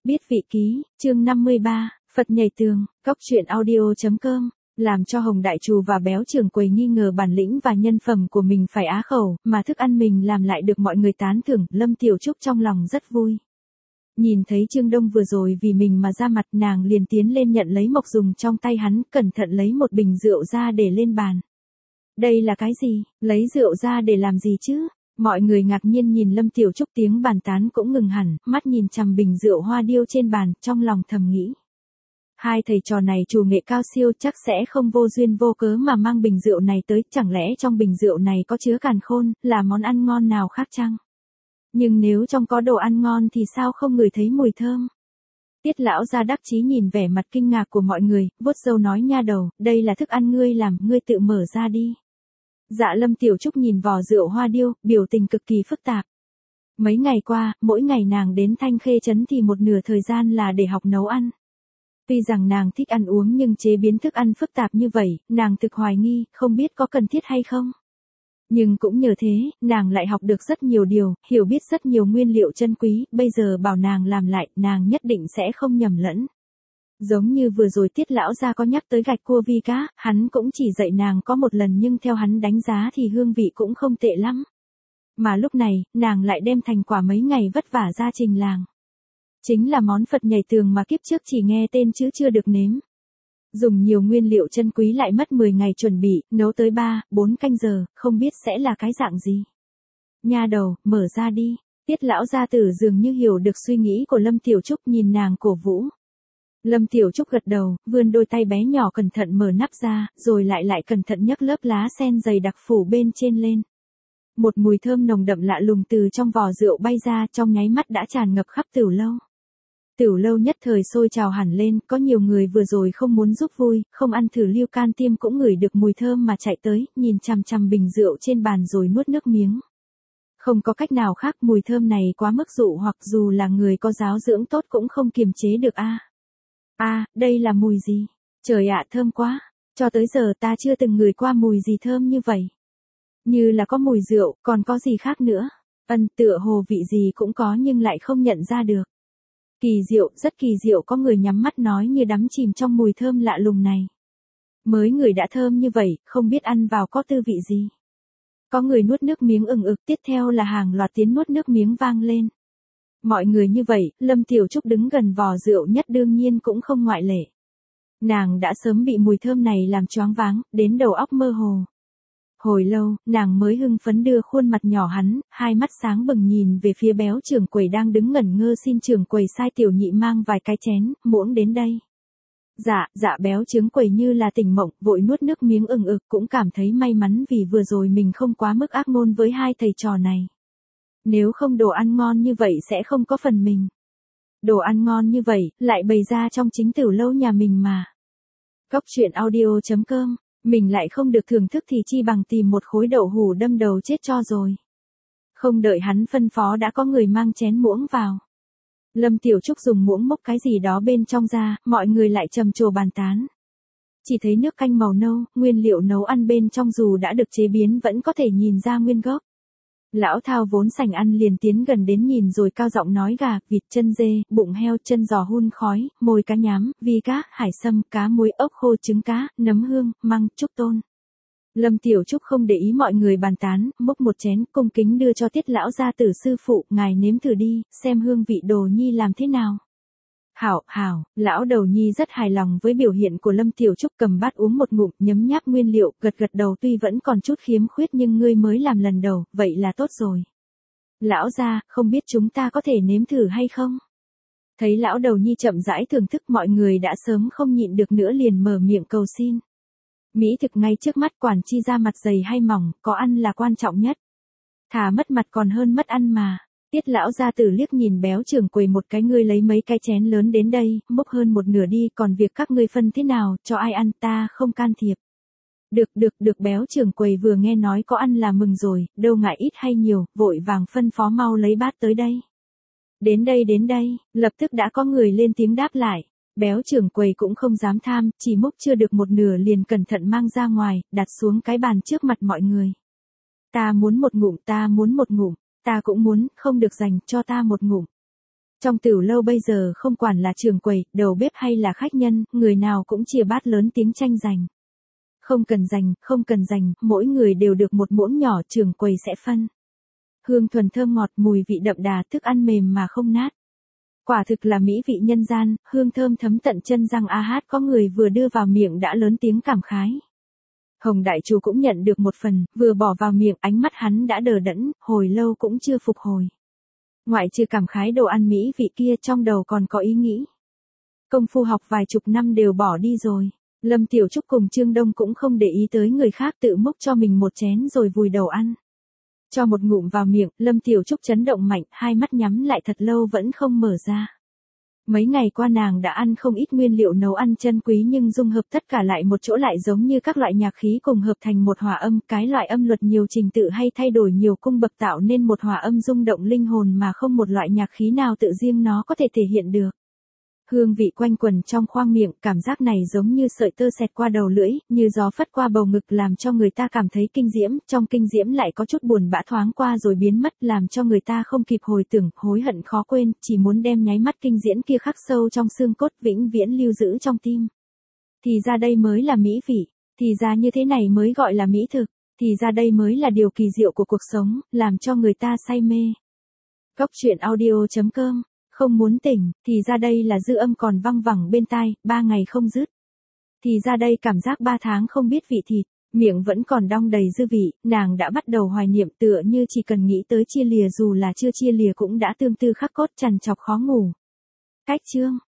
Biết vị ký, chương 53, Phật nhảy tường, Cóc truyện audio.com, làm cho Hồng Đại Trù và Béo Trưởng Quầy nghi ngờ bản lĩnh và nhân phẩm của mình phải á khẩu, mà thức ăn mình làm lại được mọi người tán thưởng, Lâm Tiểu Trúc trong lòng rất vui. Nhìn thấy Trương Đông vừa rồi vì mình mà ra mặt, nàng liền tiến lên nhận lấy mộc dùng trong tay hắn, cẩn thận lấy một bình rượu ra để lên bàn. Đây là cái gì, lấy rượu ra để làm gì chứ? Mọi người ngạc nhiên nhìn Lâm Tiểu Trúc, tiếng bàn tán cũng ngừng hẳn, mắt nhìn chằm bình rượu hoa điêu trên bàn, trong lòng thầm nghĩ. Hai thầy trò này chủ nghệ cao siêu, chắc sẽ không vô duyên vô cớ mà mang bình rượu này tới, chẳng lẽ trong bình rượu này có chứa càn khôn, là món ăn ngon nào khác chăng? Nhưng nếu trong có đồ ăn ngon thì sao không ngửi thấy mùi thơm? Tiết lão gia đắc chí nhìn vẻ mặt kinh ngạc của mọi người, vuốt râu nói, nha đầu, đây là thức ăn ngươi làm, ngươi tự mở ra đi. Dạ Lâm Tiểu Trúc nhìn vò rượu hoa điêu, biểu tình cực kỳ phức tạp. Mấy ngày qua, mỗi ngày nàng đến Thanh Khê Trấn thì một nửa thời gian là để học nấu ăn. Tuy rằng nàng thích ăn uống nhưng chế biến thức ăn phức tạp như vậy, nàng thực hoài nghi, không biết có cần thiết hay không. Nhưng cũng nhờ thế, nàng lại học được rất nhiều điều, hiểu biết rất nhiều nguyên liệu chân quý, bây giờ bảo nàng làm lại, nàng nhất định sẽ không nhầm lẫn. Giống như vừa rồi Tiết lão gia có nhắc tới gạch cua vi cá, hắn cũng chỉ dạy nàng có một lần nhưng theo hắn đánh giá thì hương vị cũng không tệ lắm. Mà lúc này, nàng lại đem thành quả mấy ngày vất vả ra trình làng. Chính là món Phật nhảy tường mà kiếp trước chỉ nghe tên chứ chưa được nếm. Dùng nhiều nguyên liệu chân quý lại mất 10 ngày chuẩn bị, nấu tới 3-4 canh giờ, không biết sẽ là cái dạng gì. Nha đầu, mở ra đi. Tiết lão gia tử dường như hiểu được suy nghĩ của Lâm Tiểu Trúc, nhìn nàng cổ vũ. Lâm Tiểu Trúc gật đầu, vươn đôi tay bé nhỏ cẩn thận mở nắp ra, rồi lại cẩn thận nhấc lớp lá sen dày đặc phủ bên trên lên. Một mùi thơm nồng đậm lạ lùng từ trong vò rượu bay ra, trong nháy mắt đã tràn ngập khắp tửu lâu. Tửu lâu nhất thời sôi trào hẳn lên, có nhiều người vừa rồi không muốn giúp vui, không ăn thử Lưu Can Tiêm cũng ngửi được mùi thơm mà chạy tới, nhìn chằm chằm bình rượu trên bàn rồi nuốt nước miếng. Không có cách nào khác, mùi thơm này quá mức dụ hoặc dù là người có giáo dưỡng tốt cũng không kiềm chế được a. Đây là mùi gì? Trời ạ, thơm quá. Cho tới giờ ta chưa từng ngửi qua mùi gì thơm như vậy. Như là có mùi rượu, còn có gì khác nữa? Tựa hồ vị gì cũng có nhưng lại không nhận ra được. Kỳ diệu, rất kỳ diệu, có người nhắm mắt nói như đắm chìm trong mùi thơm lạ lùng này. Mới người đã thơm như vậy, không biết ăn vào có tư vị gì. Có người nuốt nước miếng ừng ực, tiếp theo là hàng loạt tiếng nuốt nước miếng vang lên. Mọi người như vậy, Lâm Tiểu Trúc đứng gần vò rượu nhất đương nhiên cũng không ngoại lệ. Nàng đã sớm bị mùi thơm này làm choáng váng, đến đầu óc mơ hồ. Hồi lâu, nàng mới hưng phấn đưa khuôn mặt nhỏ hắn, hai mắt sáng bừng nhìn về phía Béo Trưởng Quầy đang đứng ngẩn ngơ, xin trưởng quầy sai tiểu nhị mang vài cái chén, muỗng đến đây. Dạ Béo Trưởng Quầy như là tỉnh mộng, vội nuốt nước miếng ừng ực, cũng cảm thấy may mắn vì vừa rồi mình không quá mức ác ngôn với hai thầy trò này. Nếu không đồ ăn ngon như vậy sẽ không có phần mình. Đồ ăn ngon như vậy, lại bày ra trong chính tửu lâu nhà mình mà. Cóc truyện audio.com, mình lại không được thưởng thức thì chi bằng tìm một khối đậu hủ đâm đầu chết cho rồi. Không đợi hắn phân phó đã có người mang chén muỗng vào. Lâm Tiểu Trúc dùng muỗng múc cái gì đó bên trong ra, mọi người lại trầm trồ bàn tán. Chỉ thấy nước canh màu nâu, nguyên liệu nấu ăn bên trong dù đã được chế biến vẫn có thể nhìn ra nguyên gốc. Lão Thao vốn sành ăn liền tiến gần đến nhìn rồi cao giọng nói, gà, vịt, chân dê, bụng heo, chân giò hun khói, mồi cá nhám, vi cá, hải sâm, cá muối, ốc khô, trứng cá, nấm hương, măng, trúc tôn. Lâm Tiểu Trúc không để ý mọi người bàn tán, múc một chén cung kính đưa cho Tiết lão gia tử, sư phụ, ngài nếm thử đi, xem hương vị đồ nhi làm thế nào. Hảo, lão đầu nhi rất hài lòng với biểu hiện của Lâm Tiểu Trúc, cầm bát uống một ngụm, nhấm nháp nguyên liệu, gật đầu, tuy vẫn còn chút khiếm khuyết nhưng ngươi mới làm lần đầu, vậy là tốt rồi. Lão gia, không biết chúng ta có thể nếm thử hay không? Thấy lão đầu nhi chậm rãi thưởng thức, mọi người đã sớm không nhịn được nữa liền mở miệng cầu xin. Mỹ thực ngay trước mắt, quản chi ra mặt dày hay mỏng, có ăn là quan trọng nhất. Thà mất mặt còn hơn mất ăn mà. Tiết lão gia tử liếc nhìn Béo Trưởng Quầy một cái, ngươi lấy mấy cái chén lớn đến đây, múc hơn một nửa đi, còn việc các ngươi phân thế nào, cho ai ăn ta không can thiệp. Được, Béo Trưởng Quầy vừa nghe nói có ăn là mừng rồi, đâu ngại ít hay nhiều, vội vàng phân phó mau lấy bát tới đây. Đến đây, lập tức đã có người lên tiếng đáp lại. Béo Trưởng Quầy cũng không dám tham, chỉ múc chưa được một nửa liền cẩn thận mang ra ngoài, đặt xuống cái bàn trước mặt mọi người. Ta muốn một ngụm, ta cũng muốn, không được dành cho ta một ngụm. Trong tiểu lâu bây giờ không quản là trưởng quầy, đầu bếp hay là khách nhân, người nào cũng chia bát lớn tiếng tranh giành. Không cần giành, mỗi người đều được một muỗng nhỏ, trưởng quầy sẽ phân. Hương thuần thơm ngọt, mùi vị đậm đà, thức ăn mềm mà không nát. Quả thực là mỹ vị nhân gian, hương thơm thấm tận chân răng a hát, có người vừa đưa vào miệng đã lớn tiếng cảm khái. Hồng đại chủ cũng nhận được một phần, vừa bỏ vào miệng ánh mắt hắn đã đờ đẫn, hồi lâu cũng chưa phục hồi. Ngoại trừ cảm khái đồ ăn mỹ vị kia, trong đầu còn có ý nghĩ. Công phu học vài chục năm đều bỏ đi rồi. Lâm Tiểu Trúc cùng Trương Đông cũng không để ý tới người khác, tự múc cho mình một chén rồi vùi đầu ăn. Cho một ngụm vào miệng, Lâm Tiểu Trúc chấn động mạnh, hai mắt nhắm lại thật lâu vẫn không mở ra. Mấy ngày qua nàng đã ăn không ít nguyên liệu nấu ăn chân quý, nhưng dung hợp tất cả lại một chỗ lại giống như các loại nhạc khí cùng hợp thành một hòa âm, cái loại âm luật nhiều trình tự hay thay đổi nhiều cung bậc tạo nên một hòa âm rung động linh hồn mà không một loại nhạc khí nào tự riêng nó có thể thể hiện được. Hương vị quanh quẩn trong khoang miệng, cảm giác này giống như sợi tơ xẹt qua đầu lưỡi, như gió phất qua bầu ngực làm cho người ta cảm thấy kinh diễm, trong kinh diễm lại có chút buồn bã thoáng qua rồi biến mất, làm cho người ta không kịp hồi tưởng, hối hận khó quên, chỉ muốn đem nháy mắt kinh diễm kia khắc sâu trong xương cốt, vĩnh viễn lưu giữ trong tim. Thì ra đây mới là mỹ vị, thì ra như thế này mới gọi là mỹ thực, thì ra đây mới là điều kỳ diệu của cuộc sống, làm cho người ta say mê. Góc truyện audio.com. Không muốn tỉnh, thì ra đây là dư âm còn văng vẳng bên tai, 3 ngày không dứt. Thì ra đây cảm giác 3 tháng không biết vị thịt, miệng vẫn còn đong đầy dư vị, nàng đã bắt đầu hoài niệm, tựa như chỉ cần nghĩ tới chia lìa dù là chưa chia lìa cũng đã tương tư khắc cốt, trằn trọc khó ngủ. Cách chương